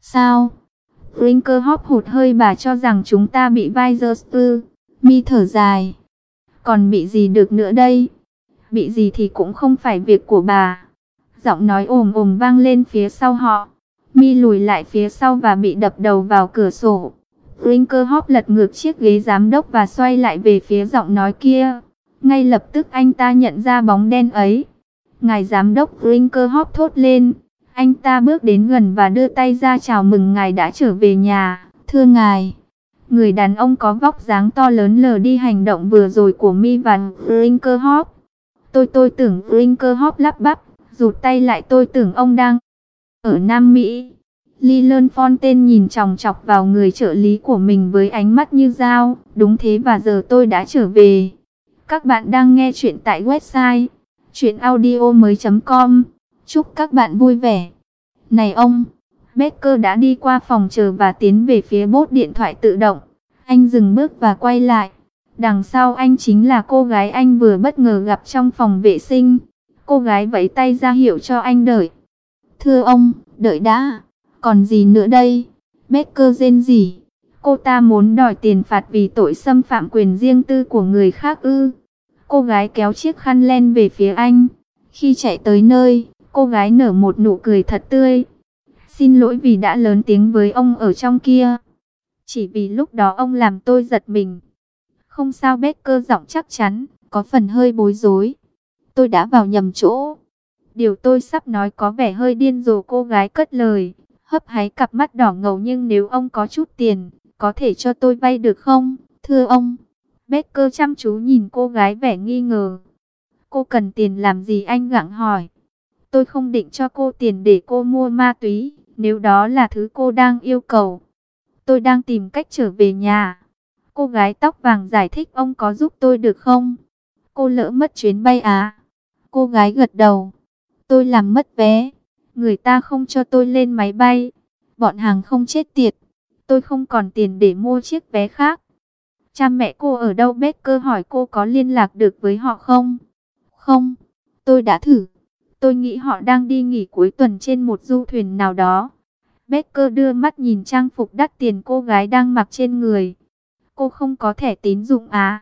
Sao? Brinkerhoff hụt hơi, bà cho rằng chúng ta bị Weierspur. Mi thở dài. Còn bị gì được nữa đây? Bị gì thì cũng không phải việc của bà. Giọng nói ồm ồm vang lên phía sau họ. Mi lùi lại phía sau và bị đập đầu vào cửa sổ. Brinkerhoff lật ngược chiếc ghế giám đốc và xoay lại về phía giọng nói kia. Ngay lập tức anh ta nhận ra bóng đen ấy. Ngài giám đốc, Brinkerhoff thốt lên. Anh ta bước đến gần và đưa tay ra chào mừng ngài đã trở về nhà. Thưa ngài. Người đàn ông có vóc dáng to lớn lờ đi hành động vừa rồi của Mi và Brinkerhoff. Tôi tưởng, Brinkerhoff lắp bắp, rụt tay lại, tôi tưởng ông đang ở Nam Mỹ. Leland Fontaine nhìn chòng chọc vào người trợ lý của mình với ánh mắt như dao. Đúng thế, và giờ tôi đã trở về. Các bạn đang nghe chuyện tại website chuyenaudio.com. Chúc các bạn vui vẻ. Này ông! Becker đã đi qua phòng chờ và tiến về phía bốt điện thoại tự động. Anh dừng bước và quay lại. Đằng sau anh chính là cô gái anh vừa bất ngờ gặp trong phòng vệ sinh. Cô gái vẫy tay ra hiệu cho anh đợi. Thưa ông, đợi đã. Còn gì nữa đây? Becker rên rỉ. Cô ta muốn đòi tiền phạt vì tội xâm phạm quyền riêng tư của người khác ư? Cô gái kéo chiếc khăn len về phía anh. Khi chạy tới nơi, cô gái nở một nụ cười thật tươi. Xin lỗi vì đã lớn tiếng với ông ở trong kia. Chỉ vì lúc đó ông làm tôi giật mình. Không sao, Becker giọng chắc chắn, có phần hơi bối rối. Tôi đã vào nhầm chỗ. Điều tôi sắp nói có vẻ hơi điên rồ, cô gái cất lời, hấp háy cặp mắt đỏ ngầu. Nhưng nếu ông có chút tiền, có thể cho tôi vay được không, thưa ông? Becker chăm chú nhìn cô gái vẻ nghi ngờ. Cô cần tiền làm gì, anh gặng hỏi. Tôi không định cho cô tiền để cô mua ma túy, nếu đó là thứ cô đang yêu cầu. Tôi đang tìm cách trở về nhà. Cô gái tóc vàng giải thích, ông có giúp tôi được không? Cô lỡ mất chuyến bay à? Cô gái gật đầu. Tôi làm mất vé. Người ta không cho tôi lên máy bay. Bọn hàng không chết tiệt. Tôi không còn tiền để mua chiếc vé khác. Cha mẹ cô ở đâu? Becker hỏi. Cô có liên lạc được với họ không? Không, tôi đã thử. Tôi nghĩ họ đang đi nghỉ cuối tuần trên một du thuyền nào đó. Becker đưa mắt nhìn trang phục đắt tiền cô gái đang mặc trên người. Cô không có thẻ tín dụng à?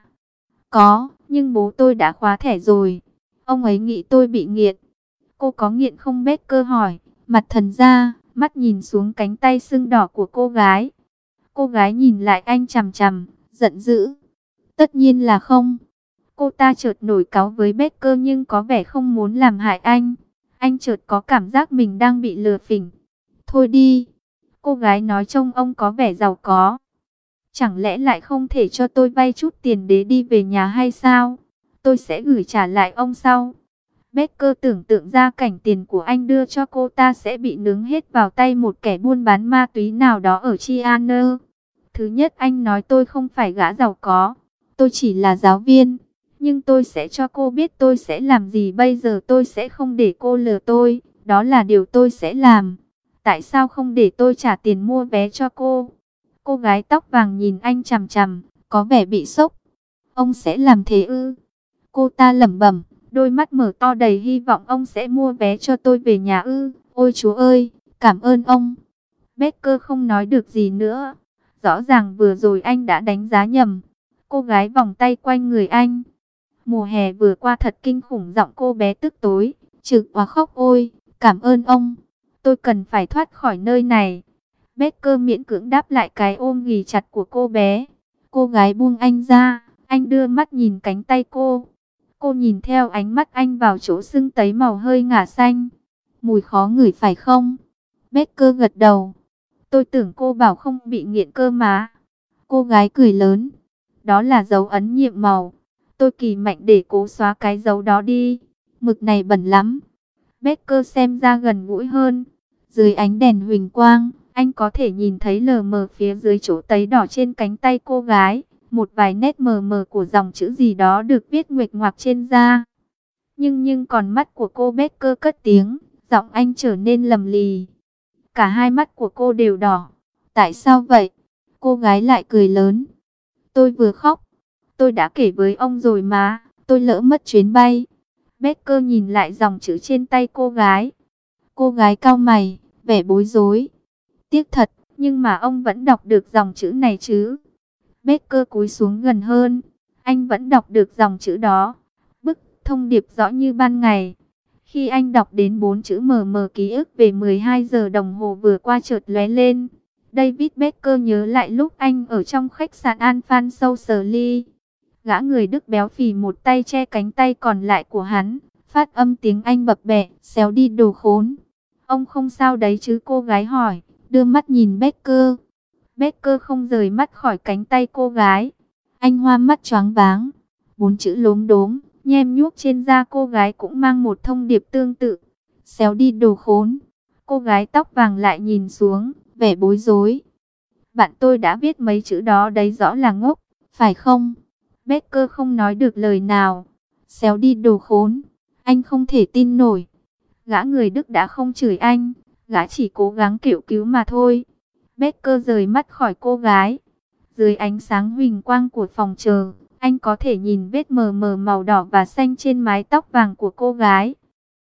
Có, nhưng bố tôi đã khóa thẻ rồi. Ông ấy nghĩ tôi bị nghiện. Cô có nghiện không? Becker hỏi, mặt thần ra, mắt nhìn xuống cánh tay sưng đỏ của cô gái. Cô gái nhìn lại anh chằm chằm, giận dữ. Tất nhiên là không. Cô ta chợt nổi cáu với Becker nhưng có vẻ không muốn làm hại anh. Anh chợt có cảm giác mình đang bị lừa phỉnh. Thôi đi. Cô gái nói, trông ông có vẻ giàu có. Chẳng lẽ lại không thể cho tôi vay chút tiền để đi về nhà hay sao? Tôi sẽ gửi trả lại ông sau. Becker tưởng tượng ra cảnh tiền của anh đưa cho cô ta sẽ bị nướng hết vào tay một kẻ buôn bán ma túy nào đó ở Chianer. Thứ nhất, anh nói tôi không phải gã giàu có. Tôi chỉ là giáo viên. Nhưng tôi sẽ cho cô biết tôi sẽ làm gì bây giờ. Tôi sẽ không để cô lừa tôi. Đó là điều tôi sẽ làm. Tại sao không để tôi trả tiền mua vé cho cô? Cô gái tóc vàng nhìn anh chằm chằm, có vẻ bị sốc. Ông sẽ làm thế ư? Cô ta lẩm bẩm, đôi mắt mở to đầy hy vọng. Ông sẽ mua vé cho tôi về nhà ư? Ôi Chúa ơi, cảm ơn ông. Becker không nói được gì nữa. Rõ ràng vừa rồi anh đã đánh giá nhầm. Cô gái vòng tay quanh người anh. Mùa hè vừa qua thật kinh khủng, giọng cô bé tức tối, trực và khóc. Ôi, cảm ơn ông. Tôi cần phải thoát khỏi nơi này. Becker miễn cưỡng đáp lại cái ôm ghì chặt của cô bé. Cô gái buông anh ra. Anh đưa mắt nhìn cánh tay cô. Cô nhìn theo ánh mắt anh vào chỗ sưng tấy màu hơi ngả xanh. Mùi khó ngửi phải không? Becker gật đầu. Tôi tưởng cô bảo không bị nghiện cơ mà. Cô gái cười lớn. Đó là dấu ấn nhiệm màu. Tôi kỳ mạnh để cố xóa cái dấu đó đi. Mực này bẩn lắm. Becker xem ra gần gũi hơn. Dưới ánh đèn huỳnh quang, anh có thể nhìn thấy lờ mờ phía dưới chỗ tấy đỏ trên cánh tay cô gái. Một vài nét mờ mờ của dòng chữ gì đó được viết nguệch ngoạc trên da. Nhưng còn mắt của cô, Becker cất tiếng, giọng anh trở nên lầm lì. Cả hai mắt của cô đều đỏ. Tại sao vậy? Cô gái lại cười lớn. Tôi vừa khóc. Tôi đã kể với ông rồi mà, tôi lỡ mất chuyến bay. Becker nhìn lại dòng chữ trên tay cô gái. Cô gái cau mày, vẻ bối rối. Tiếc thật, nhưng mà ông vẫn đọc được dòng chữ này chứ. Becker cúi xuống gần hơn. Anh vẫn đọc được dòng chữ đó. Bức thông điệp rõ như ban ngày. Khi anh đọc đến 4 chữ mờ mờ, ký ức về 12 giờ đồng hồ vừa qua chợt lóe lên. David Becker nhớ lại lúc anh ở trong khách sạn Alphan Society. Gã người Đức béo phì một tay che cánh tay còn lại của hắn, phát âm tiếng Anh bập bẹ, xéo đi đồ khốn. Ông không sao đấy chứ, cô gái hỏi, đưa mắt nhìn Becker. Becker không rời mắt khỏi cánh tay cô gái. Anh hoa mắt choáng váng. 4 chữ lốm đốm, nhem nhuốc trên da cô gái cũng mang một thông điệp tương tự. Xéo đi đồ khốn. Cô gái tóc vàng lại nhìn xuống, vẻ bối rối. Bạn tôi đã viết mấy chữ đó đấy, rõ là ngốc, phải không? Becker không nói được lời nào. Xéo đi đồ khốn. Anh không thể tin nổi. Gã người Đức đã không chửi anh, gã chỉ cố gắng kêu cứu mà thôi. Becker rời mắt khỏi cô gái. Dưới ánh sáng huỳnh quang của phòng chờ, anh có thể nhìn vết mờ mờ màu đỏ và xanh trên mái tóc vàng của cô gái.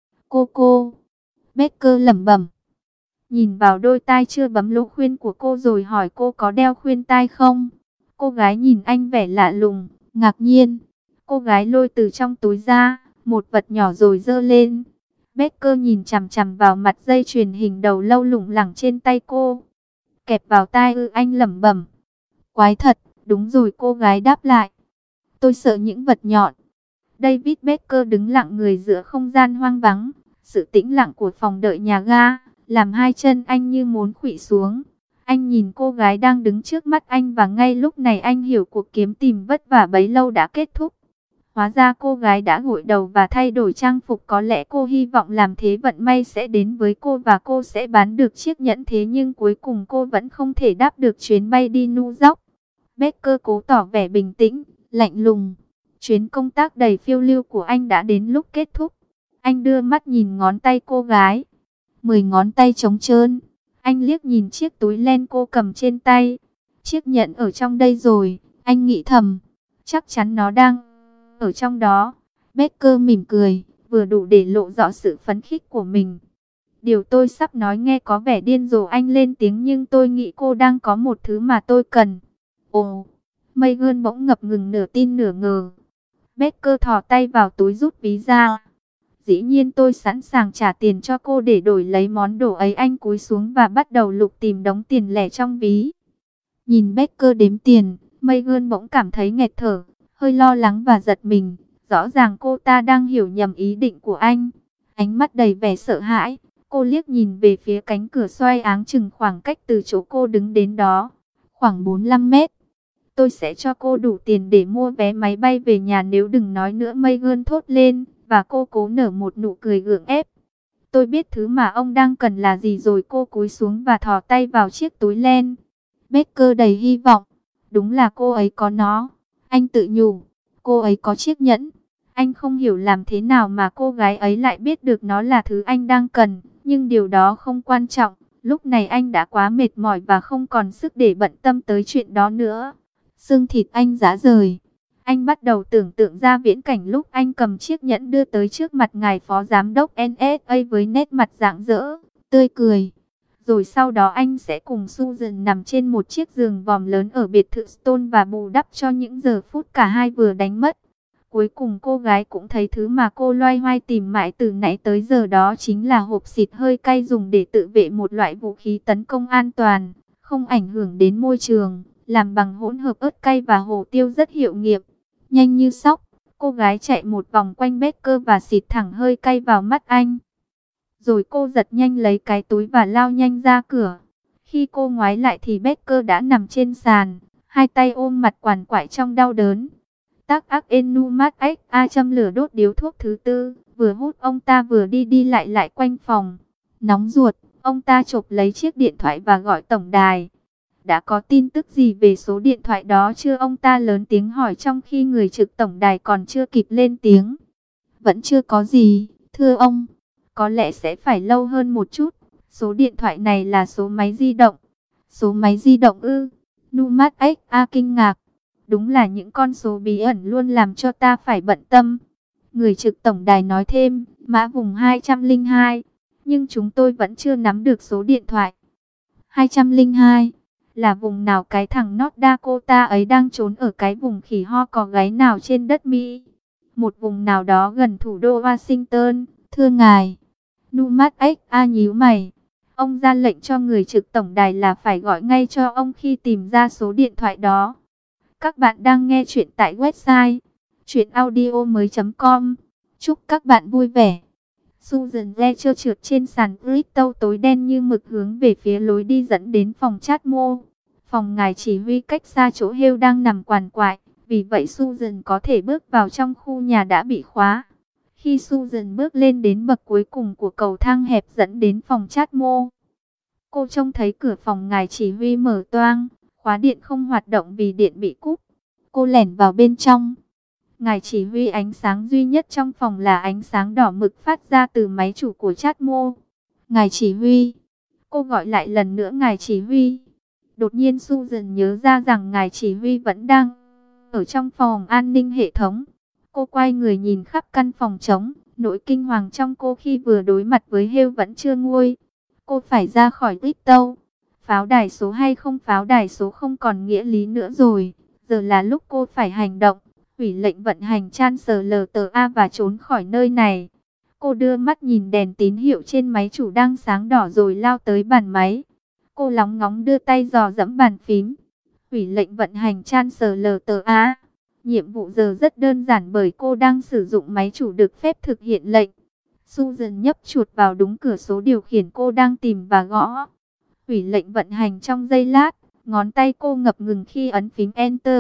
Cô. Becker lẩm bẩm. Nhìn vào đôi tai chưa bấm lỗ khuyên của cô rồi hỏi cô có đeo khuyên tai không. Cô gái nhìn anh vẻ lạ lùng, ngạc nhiên. Cô gái lôi từ trong túi ra một vật nhỏ rồi giơ lên. Becker nhìn chằm chằm vào mặt dây chuyền hình đầu lâu lủng lẳng trên tay cô. Kẹp vào tai ư? Anh lẩm bẩm. Quái thật, đúng rồi, cô gái đáp lại. Tôi sợ những vật nhọn. David Becker đứng lặng người giữa không gian hoang vắng. Sự tĩnh lặng của phòng đợi nhà ga làm hai chân anh như muốn khuỵu xuống. Anh nhìn cô gái đang đứng trước mắt anh và ngay lúc này anh hiểu cuộc kiếm tìm vất vả bấy lâu đã kết thúc. Hóa ra cô gái đã gội đầu và thay đổi trang phục, có lẽ cô hy vọng làm thế vận may sẽ đến với cô và cô sẽ bán được chiếc nhẫn, thế nhưng cuối cùng cô vẫn không thể đáp được chuyến bay đi New York. Becker cố tỏ vẻ bình tĩnh, lạnh lùng. Chuyến công tác đầy phiêu lưu của anh đã đến lúc kết thúc. Anh đưa mắt nhìn ngón tay cô gái. 10 ngón tay trống trơn. Anh liếc nhìn chiếc túi len cô cầm trên tay. Chiếc nhẫn ở trong đây rồi, anh nghĩ thầm. Chắc chắn nó đang ở trong đó. Becker mỉm cười, vừa đủ để lộ rõ sự phấn khích của mình. Điều tôi sắp nói nghe có vẻ điên rồ, anh lên tiếng, nhưng tôi nghĩ cô đang có một thứ mà tôi cần. Ồ, Megan bỗng ngập ngừng, nửa tin nửa ngờ. Becker thò tay vào túi rút ví ra. Dĩ nhiên tôi sẵn sàng trả tiền cho cô để đổi lấy món đồ ấy. Anh cúi xuống và bắt đầu lục tìm đống tiền lẻ trong ví. Nhìn Becker đếm tiền, Megan bỗng cảm thấy nghẹt thở, hơi lo lắng và giật mình. Rõ ràng cô ta đang hiểu nhầm ý định của anh. Ánh mắt đầy vẻ sợ hãi, cô liếc nhìn về phía cánh cửa xoay áng chừng khoảng cách từ chỗ cô đứng đến đó, khoảng 45 mét. Tôi sẽ cho cô đủ tiền để mua vé máy bay về nhà nếu đừng nói nữa, Megan thốt lên, và cô cố nở một nụ cười gượng ép. Tôi biết thứ mà ông đang cần là gì rồi. Cô cúi xuống và thò tay vào chiếc túi len. Becker đầy hy vọng. Đúng là cô ấy có nó. Anh tự nhủ, cô ấy có chiếc nhẫn. Anh không hiểu làm thế nào mà cô gái ấy lại biết được nó là thứ anh đang cần. Nhưng điều đó không quan trọng. Lúc này anh đã quá mệt mỏi và không còn sức để bận tâm tới chuyện đó nữa. Xương thịt anh rã rời. Anh bắt đầu tưởng tượng ra viễn cảnh lúc anh cầm chiếc nhẫn đưa tới trước mặt ngài phó giám đốc NSA với nét mặt rạng rỡ, tươi cười. Rồi sau đó anh sẽ cùng Susan nằm trên một chiếc giường vòm lớn ở biệt thự Stone và bù đắp cho những giờ phút cả hai vừa đánh mất. Cuối cùng cô gái cũng thấy thứ mà cô loay hoay tìm mãi từ nãy tới giờ, đó chính là hộp xịt hơi cay dùng để tự vệ, một loại vũ khí tấn công an toàn, không ảnh hưởng đến môi trường, làm bằng hỗn hợp ớt cay và hồ tiêu, rất hiệu nghiệm. Nhanh như sóc, cô gái chạy một vòng quanh Becker và xịt thẳng hơi cay vào mắt anh. Rồi cô giật nhanh lấy cái túi và lao nhanh ra cửa. Khi cô ngoái lại thì Becker đã nằm trên sàn, hai tay ôm mặt quằn quại trong đau đớn. Tác ác Enumat A châm lửa đốt điếu thuốc thứ tư, vừa hút ông ta vừa đi lại quanh phòng. Nóng ruột, ông ta chộp lấy chiếc điện thoại và gọi tổng đài. Đã có tin tức gì về số điện thoại đó chưa? Ông ta lớn tiếng hỏi trong khi người trực tổng đài còn chưa kịp lên tiếng. Vẫn chưa có gì, thưa ông. Có lẽ sẽ phải lâu hơn một chút. Số điện thoại này là số máy di động. Số máy di động ư? Numat A kinh ngạc. Đúng là những con số bí ẩn luôn làm cho ta phải bận tâm. Người trực tổng đài nói thêm, mã vùng 202. Nhưng chúng tôi vẫn chưa nắm được số điện thoại. 202. Là vùng nào cái thằng North Dakota ấy đang trốn ở cái vùng khỉ ho có gáy nào trên đất Mỹ? Một vùng nào đó gần thủ đô Washington, thưa ngài. Numat X.A. nhíu mày. Ông ra lệnh cho người trực tổng đài là phải gọi ngay cho ông khi tìm ra số điện thoại đó. Các bạn đang nghe chuyện tại website chuyenaudio.com. Chúc các bạn vui vẻ. Susan Lee trượt trên sàn crypto tối đen như mực hướng về phía lối đi dẫn đến phòng chat mô. Phòng ngài chỉ huy cách xa chỗ Hale đang nằm quằn quại, vì vậy Susan có thể bước vào trong khu nhà đã bị khóa. Khi Susan bước lên đến bậc cuối cùng của cầu thang hẹp dẫn đến phòng chat mô, cô trông thấy cửa phòng ngài chỉ huy mở toang, khóa điện không hoạt động vì điện bị cúp. Cô lẻn vào bên trong. Ngài chỉ huy, ánh sáng duy nhất trong phòng là ánh sáng đỏ mực phát ra từ máy chủ của chat mô. Ngài chỉ huy. Cô gọi lại lần nữa ngài chỉ huy. Đột nhiên Susan nhớ ra rằng ngài chỉ huy vẫn đang ở trong phòng an ninh hệ thống. Cô quay người nhìn khắp căn phòng trống. Nỗi kinh hoàng trong cô khi vừa đối mặt với Hale vẫn chưa nguôi. Cô phải ra khỏi crypto. Pháo đài số hay không pháo đài số không còn nghĩa lý nữa rồi. Giờ là lúc cô phải hành động. Hủy lệnh vận hành Translta và trốn khỏi nơi này. Cô đưa mắt nhìn đèn tín hiệu trên máy chủ đang sáng đỏ rồi lao tới bàn máy. Cô lóng ngóng đưa tay dò dẫm bàn phím. Hủy lệnh vận hành Translta. Nhiệm vụ giờ rất đơn giản bởi cô đang sử dụng máy chủ được phép thực hiện lệnh. Susan nhấp chuột vào đúng cửa số điều khiển cô đang tìm và gõ. Hủy lệnh vận hành trong giây lát. Ngón tay cô ngập ngừng khi ấn phím Enter.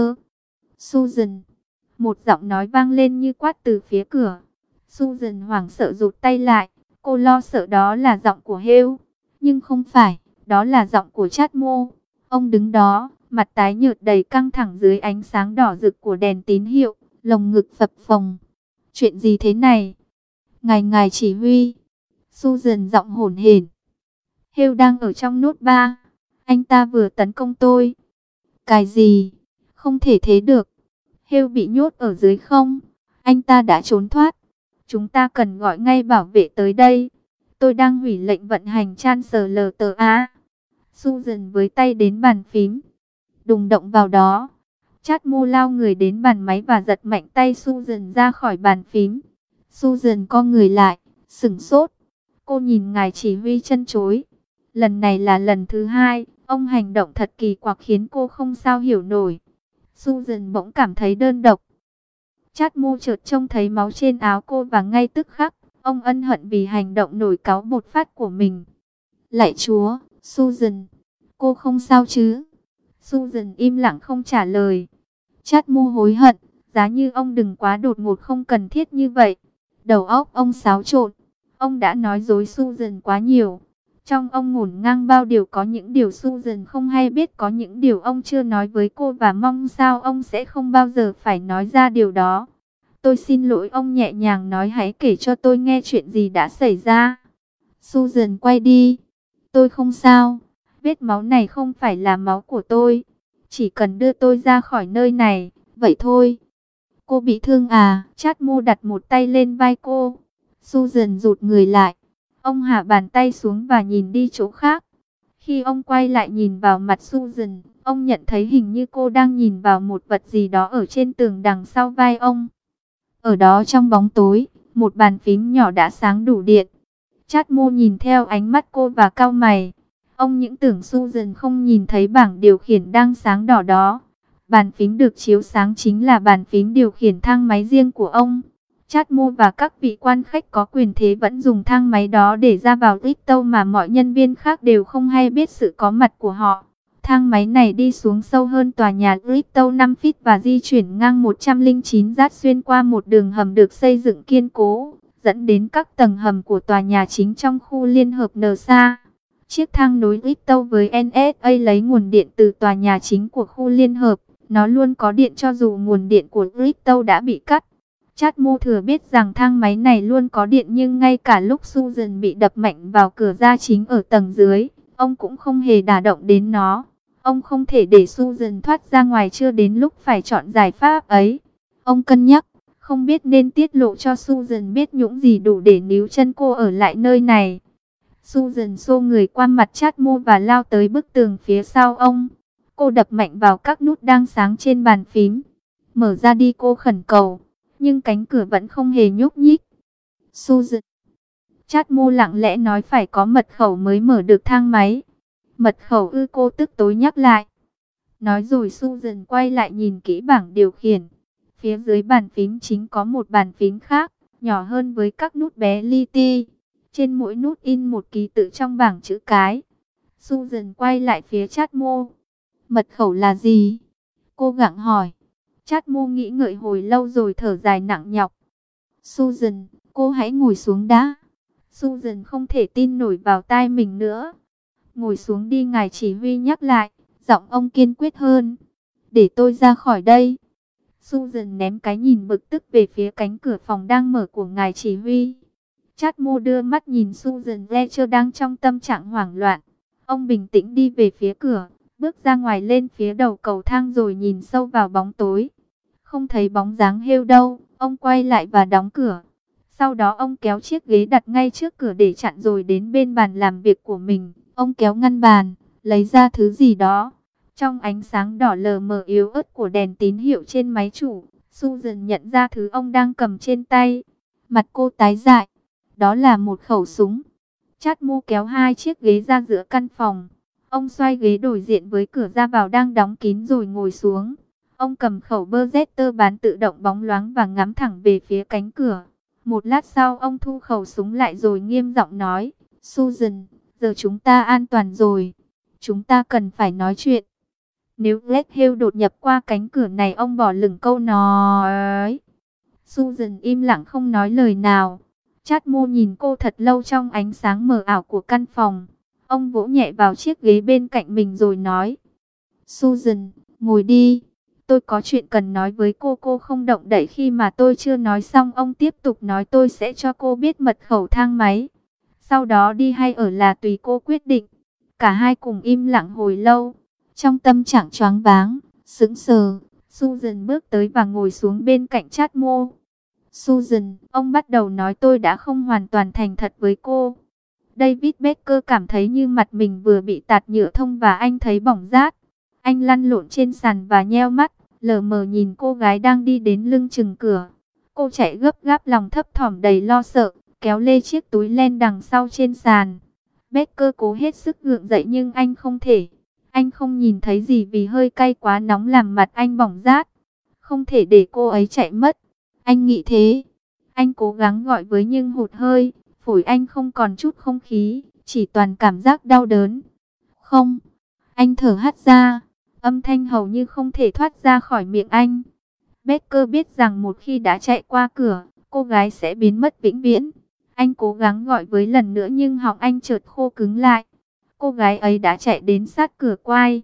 Susan. Một giọng nói vang lên như quát từ phía cửa. Susan hoảng sợ rụt tay lại. Cô lo sợ đó là giọng của Hale. Nhưng không phải, đó là giọng của chat mô. Ông đứng đó, mặt tái nhợt đầy căng thẳng dưới ánh sáng đỏ rực của đèn tín hiệu, lồng ngực phập phồng. Chuyện gì thế này? Ngài chỉ huy. Susan giọng hổn hển. Hale đang ở trong nốt ba. Anh ta vừa tấn công tôi. Cái gì? Không thể thế được. Hale bị nhốt ở dưới không? Anh ta đã trốn thoát. Chúng ta cần gọi ngay bảo vệ tới đây. Tôi đang hủy lệnh vận hành Translta. Susan với tay đến bàn phím. Đùng động vào đó. Chat mô lao người đến bàn máy và giật mạnh tay Susan ra khỏi bàn phím. Susan co người lại, sửng sốt. Cô nhìn ngài chỉ huy chân chối. Lần này là lần thứ hai. Ông hành động thật kỳ quặc khiến cô không sao hiểu nổi. Susan bỗng cảm thấy đơn độc. Chat mô chợt trông thấy máu trên áo cô và ngay tức khắc, ông ân hận vì hành động nổi cáu bột phát của mình. Lạy Chúa, Susan, cô không sao chứ? Susan im lặng không trả lời. Chat mô hối hận, giá như ông đừng quá đột ngột không cần thiết như vậy. Đầu óc ông xáo trộn, ông đã nói dối Susan quá nhiều. Trong ông ngổn ngang bao điều, có những điều Susan không hay biết, có những điều ông chưa nói với cô và mong sao ông sẽ không bao giờ phải nói ra điều đó. Tôi xin lỗi, ông nhẹ nhàng nói, hãy kể cho tôi nghe chuyện gì đã xảy ra. Susan quay đi. Tôi không sao. Vết máu này không phải là máu của tôi. Chỉ cần đưa tôi ra khỏi nơi này, vậy thôi. Cô bị thương à? Chat mô đặt một tay lên vai cô. Susan rụt người lại. Ông hạ bàn tay xuống và nhìn đi chỗ khác. Khi ông quay lại nhìn vào mặt Susan, ông nhận thấy hình như cô đang nhìn vào một vật gì đó ở trên tường đằng sau vai ông. Ở đó trong bóng tối, một bàn phím nhỏ đã sáng đủ điện. Chat mô nhìn theo ánh mắt cô và cau mày. Ông những tưởng Susan không nhìn thấy bảng điều khiển đang sáng đỏ đó. Bàn phím được chiếu sáng chính là bàn phím điều khiển thang máy riêng của ông. Chat mô và các vị quan khách có quyền thế vẫn dùng thang máy đó để ra vào crypto mà mọi nhân viên khác đều không hay biết sự có mặt của họ. Thang máy này đi xuống sâu hơn tòa nhà crypto 5 feet và di chuyển ngang 109 yard xuyên qua một đường hầm được xây dựng kiên cố, dẫn đến các tầng hầm của tòa nhà chính trong khu liên hợp NASA. Chiếc thang nối crypto với NSA lấy nguồn điện từ tòa nhà chính của khu liên hợp. Nó luôn có điện cho dù nguồn điện của crypto đã bị cắt. Chat mô thừa biết rằng thang máy này luôn có điện, nhưng ngay cả lúc Susan bị đập mạnh vào cửa ra chính ở tầng dưới, ông cũng không hề đả động đến nó. Ông không thể để Susan thoát ra ngoài chưa đến lúc phải chọn giải pháp ấy. Ông cân nhắc, không biết nên tiết lộ cho Susan biết những gì đủ để níu chân cô ở lại nơi này. Susan xô người qua mặt Chadmo và lao tới bức tường phía sau ông. Cô đập mạnh vào các nút đang sáng trên bàn phím. Mở ra đi, cô khẩn cầu. Nhưng cánh cửa vẫn không hề nhúc nhích. Susan. Chadmo lặng lẽ nói phải có mật khẩu mới mở được thang máy. Mật khẩu ư? Cô tức tối nhắc lại. Nói rồi Susan quay lại nhìn kỹ bảng điều khiển. Phía dưới bàn phím chính có một bàn phím khác, nhỏ hơn với các nút bé li ti. Trên mỗi nút in một ký tự trong bảng chữ cái. Susan quay lại phía Chadmo. Mật khẩu là gì? Cô gặng hỏi. Chadmo nghĩ ngợi hồi lâu rồi thở dài nặng nhọc. Susan, cô hãy ngồi xuống đã. Susan không thể tin nổi vào tai mình nữa. Ngồi xuống đi, ngài chỉ huy nhắc lại. Giọng ông kiên quyết hơn. Để tôi ra khỏi đây. Susan ném cái nhìn bực tức về phía cánh cửa phòng đang mở của ngài chỉ huy. Chadmo đưa mắt nhìn Susan Fletcher đang trong tâm trạng hoảng loạn. Ông bình tĩnh đi về phía cửa, bước ra ngoài lên phía đầu cầu thang rồi nhìn sâu vào bóng tối. Không thấy bóng dáng Hale đâu, ông quay lại và đóng cửa. Sau đó ông kéo chiếc ghế đặt ngay trước cửa để chặn rồi đến bên bàn làm việc của mình. Ông kéo ngăn bàn, lấy ra thứ gì đó. Trong ánh sáng đỏ lờ mờ yếu ớt của đèn tín hiệu trên máy chủ, Susan nhận ra thứ ông đang cầm trên tay. Mặt cô tái dại. Đó là một khẩu súng. Chadmo kéo hai chiếc ghế ra giữa căn phòng. Ông xoay ghế đối diện với cửa ra vào đang đóng kín rồi ngồi xuống. Ông cầm khẩu Beretta bán tự động bóng loáng và ngắm thẳng về phía cánh cửa. Một lát sau ông thu khẩu súng lại rồi nghiêm giọng nói. Susan, giờ chúng ta an toàn rồi. Chúng ta cần phải nói chuyện. Nếu Black Hale đột nhập qua cánh cửa này, ông bỏ lửng câu nói. Susan im lặng không nói lời nào. Chadmo nhìn cô thật lâu trong ánh sáng mờ ảo của căn phòng. Ông vỗ nhẹ vào chiếc ghế bên cạnh mình rồi nói. Susan, ngồi đi. Tôi có chuyện cần nói với cô không động đậy khi mà tôi chưa nói xong. Ông tiếp tục nói, tôi sẽ cho cô biết mật khẩu thang máy. Sau đó đi hay ở là tùy cô quyết định. Cả hai cùng im lặng hồi lâu. Trong tâm trạng choáng váng, sững sờ, Susan bước tới và ngồi xuống bên cạnh Chadmo. Susan, ông bắt đầu nói, tôi đã không hoàn toàn thành thật với cô. David Baker cảm thấy như mặt mình vừa bị tạt nhựa thông và anh thấy bỏng rát. Anh lăn lộn trên sàn và nheo mắt, lờ mờ nhìn cô gái đang đi đến lưng chừng cửa. Cô chạy gấp gáp, lòng thấp thỏm đầy lo sợ, kéo lê chiếc túi len đằng sau trên sàn. Baker cố hết sức gượng dậy nhưng anh không thể. Anh không nhìn thấy gì vì hơi cay quá nóng làm mặt anh bỏng rát. Không thể để cô ấy chạy mất. Anh nghĩ thế. Anh cố gắng gọi với nhưng hụt hơi. Phổi anh không còn chút không khí, chỉ toàn cảm giác đau đớn. Không. Anh thở hắt ra. Âm thanh hầu như không thể thoát ra khỏi miệng anh. Baker biết rằng một khi đã chạy qua cửa, cô gái sẽ biến mất vĩnh viễn. Anh cố gắng gọi với lần nữa nhưng họng anh chợt khô cứng lại. Cô gái ấy đã chạy đến sát cửa quai.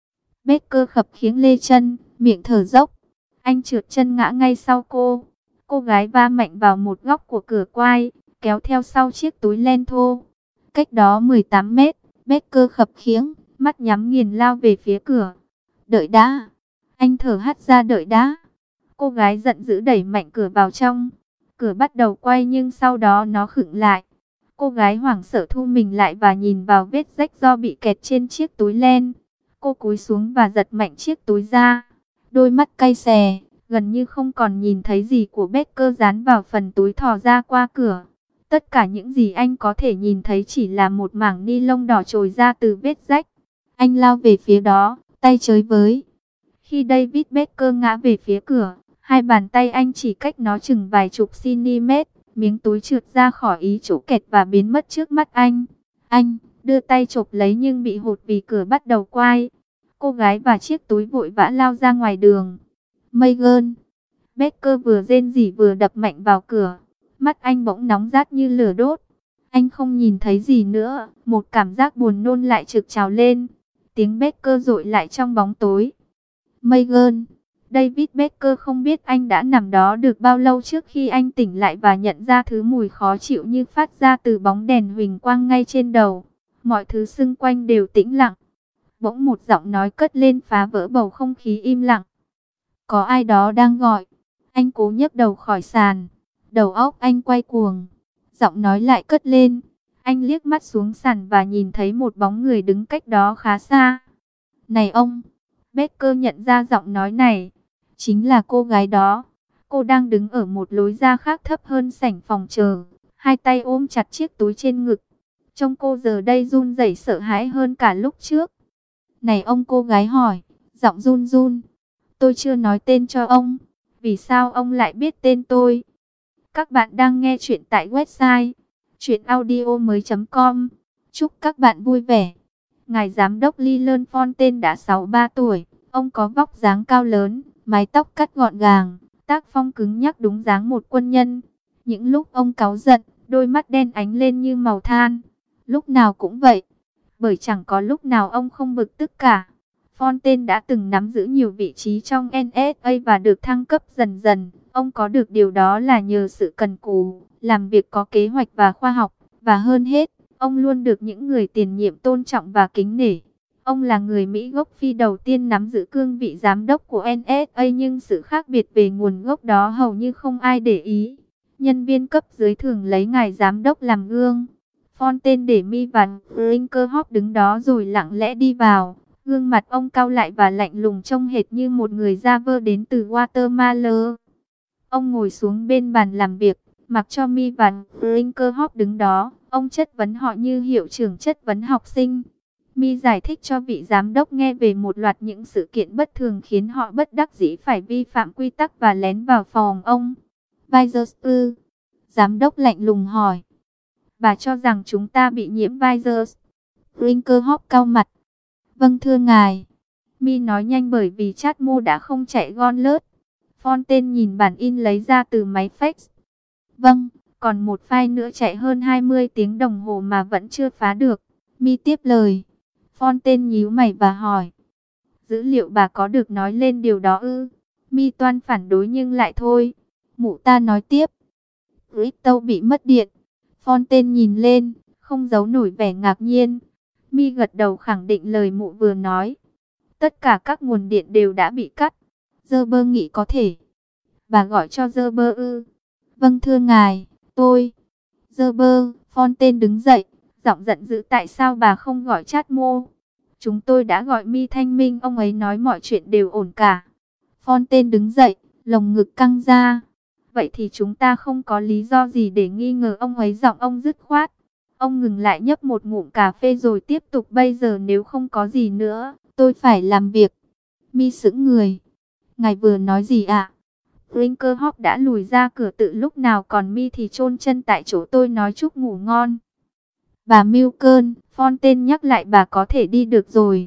Baker khập khiễng lê chân, miệng thở dốc. Anh trượt chân ngã ngay sau cô. Cô gái va mạnh vào một góc của cửa quai, kéo theo sau chiếc túi len thô. Cách đó 18 mét, Baker khập khiễng, mắt nhắm nghiền lao về phía cửa. Đợi đã. Anh thở hắt ra, đợi đã. Cô gái giận dữ đẩy mạnh cửa vào trong. Cửa bắt đầu quay nhưng sau đó nó khựng lại. Cô gái hoảng sợ thu mình lại và nhìn vào vết rách do bị kẹt trên chiếc túi len. Cô cúi xuống và giật mạnh chiếc túi ra. Đôi mắt cay xè, gần như không còn nhìn thấy gì của Baker dán vào phần túi thò ra qua cửa. Tất cả những gì anh có thể nhìn thấy chỉ là một mảng ni lông đỏ trồi ra từ vết rách. Anh lao về phía đó, tay chới với. Khi David Baker ngã về phía cửa, hai bàn tay anh chỉ cách nó chừng vài chục cm. Miếng túi trượt ra khỏi ý chỗ kẹt và biến mất trước mắt anh. Anh đưa tay chộp lấy nhưng bị hụt vì cửa bắt đầu quay. Cô gái và chiếc túi vội vã lao ra ngoài đường. Megan. Baker vừa rên rỉ vừa đập mạnh vào cửa. Mắt anh bỗng nóng rát như lửa đốt. Anh không nhìn thấy gì nữa. Một cảm giác buồn nôn lại trực trào lên. Tiếng Baker dội lại trong bóng tối. Megan. David Baker không biết anh đã nằm đó được bao lâu trước khi anh tỉnh lại và nhận ra thứ mùi khó chịu như phát ra từ bóng đèn huỳnh quang ngay trên đầu. Mọi thứ xung quanh đều tĩnh lặng. Bỗng một giọng nói cất lên phá vỡ bầu không khí im lặng. Có ai đó đang gọi. Anh cố nhấc đầu khỏi sàn. Đầu óc anh quay cuồng. Giọng nói lại cất lên. Anh liếc mắt xuống sàn và nhìn thấy một bóng người đứng cách đó khá xa. Này ông! Baker nhận ra giọng nói này. Chính là cô gái đó. Cô đang đứng ở một lối ra khác thấp hơn sảnh phòng chờ. Hai tay ôm chặt chiếc túi trên ngực. Trông cô giờ đây run rẩy sợ hãi hơn cả lúc trước. Này ông, cô gái hỏi, giọng run run. Tôi chưa nói tên cho ông. Vì sao ông lại biết tên tôi? Các bạn đang nghe chuyện tại website chuyenaudio.com. Chúc các bạn vui vẻ. Ngài giám đốc Leland Fontaine đã 63 tuổi. Ông có vóc dáng cao lớn, mái tóc cắt gọn gàng, tác phong cứng nhắc đúng dáng một quân nhân. Những lúc ông cáu giận, đôi mắt đen ánh lên như màu than. Lúc nào cũng vậy, bởi chẳng có lúc nào ông không bực tức cả. Fontaine đã từng nắm giữ nhiều vị trí trong NSA và được thăng cấp dần dần. Ông có được điều đó là nhờ sự cần cù, làm việc có kế hoạch và khoa học. Và hơn hết, ông luôn được những người tiền nhiệm tôn trọng và kính nể. Ông là người Mỹ gốc Phi đầu tiên nắm giữ cương vị giám đốc của NSA, nhưng sự khác biệt về nguồn gốc đó hầu như không ai để ý. Nhân viên cấp dưới thường lấy ngài giám đốc làm gương. Fontaine để Mi và Brinkerhoff đứng đó rồi lặng lẽ đi vào. Gương mặt ông cau lại và lạnh lùng, trông hệt như một người da vơ đến từ Guatemala. Ông ngồi xuống bên bàn làm việc, mặc cho Mi và Brinkerhoff đứng đó. Ông chất vấn họ như hiệu trưởng chất vấn học sinh. Mi giải thích cho vị giám đốc nghe về một loạt những sự kiện bất thường khiến họ bất đắc dĩ phải vi phạm quy tắc và lén vào phòng ông. Virus ư? Giám đốc lạnh lùng hỏi. Bà cho rằng chúng ta bị nhiễm virus. Brinkerhoff cau mặt. Vâng thưa ngài. Mi nói nhanh bởi vì chat mô đã không chạy gauntlet. Fontaine nhìn bản in lấy ra từ máy fax. Vâng, còn một file nữa chạy hơn 20 tiếng đồng hồ mà vẫn chưa phá được. Mi tiếp lời. Fontaine nhíu mày và hỏi. Dữ liệu bà có được nói lên điều đó ư? Mi toan phản đối nhưng lại thôi. Mụ ta nói tiếp. Crypto bị mất điện. Fontaine nhìn lên, không giấu nổi vẻ ngạc nhiên. Mi gật đầu khẳng định lời mụ vừa nói. Tất cả các nguồn điện đều đã bị cắt. Gerber nghĩ có thể. Bà gọi cho Gerber ư? Vâng thưa ngài, tôi. Gerber, Fontaine đứng dậy, giọng giận dữ, tại sao bà không gọi chat mô? Chúng tôi đã gọi Mi thanh minh, ông ấy nói mọi chuyện đều ổn cả. Fontaine đứng dậy, lồng ngực căng ra. Vậy thì chúng ta không có lý do gì để nghi ngờ ông ấy, giọng ông dứt khoát. Ông ngừng lại nhấp một ngụm cà phê rồi tiếp tục, bây giờ nếu không có gì nữa, tôi phải làm việc. Mi sững người. Ngài vừa nói gì ạ? Brinkerhoff đã lùi ra cửa từ lúc nào, còn Mi thì chôn chân tại chỗ. Tôi nói chúc ngủ ngon. Bà Milken, Fontaine nhắc lại, bà có thể đi được rồi.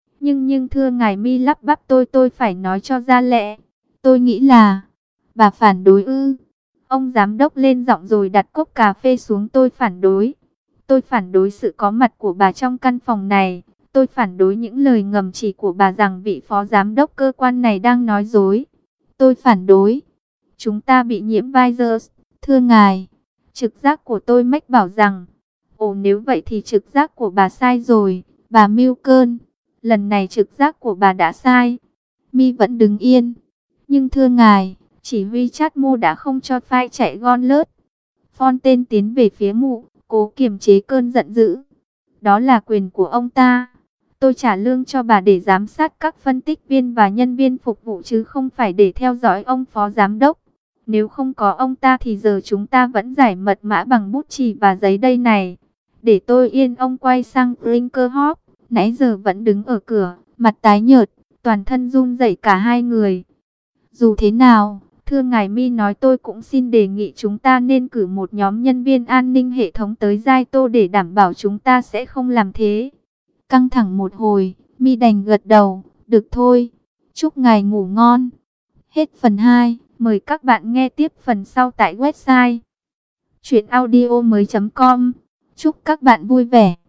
Nhưng thưa ngài, Mi lắp bắp, tôi phải nói cho ra lẽ. Tôi nghĩ là... Bà phản đối ư? Ông giám đốc lên giọng rồi đặt cốc cà phê xuống. Tôi phản đối. Tôi phản đối sự có mặt của bà trong căn phòng này. Tôi phản đối những lời ngầm chỉ của bà rằng vị phó giám đốc cơ quan này đang nói dối. Tôi phản đối. Chúng ta bị nhiễm virus, thưa ngài. Trực giác của tôi mách bảo rằng... Ồ, nếu vậy thì trực giác của bà sai rồi, bà Milken. Lần này trực giác của bà đã sai. Mi vẫn đứng yên. Nhưng thưa ngài, chỉ huy chat mô đã không cho file chạy gauntlet. Fontaine tiến về phía mụ, cố kiềm chế cơn giận dữ. Đó là quyền của ông ta. Tôi trả lương cho bà để giám sát các phân tích viên và nhân viên phục vụ, chứ không phải để theo dõi ông phó giám đốc. Nếu không có ông ta thì giờ chúng ta vẫn giải mật mã bằng bút chì và giấy đây này. Để tôi yên. Ông quay sang Brinkerhoff, nãy giờ vẫn đứng ở cửa, mặt tái nhợt, toàn thân run rẩy cả hai người. Dù thế nào, thưa ngài, Mi nói, tôi cũng xin đề nghị chúng ta nên cử một nhóm nhân viên an ninh hệ thống tới Zaito để đảm bảo chúng ta sẽ không làm thế. Căng thẳng một hồi, Mi đành gật đầu, được thôi, chúc ngài ngủ ngon. Hết phần 2, mời các bạn nghe tiếp phần sau tại website chuyenaudio.com. Chúc các bạn vui vẻ.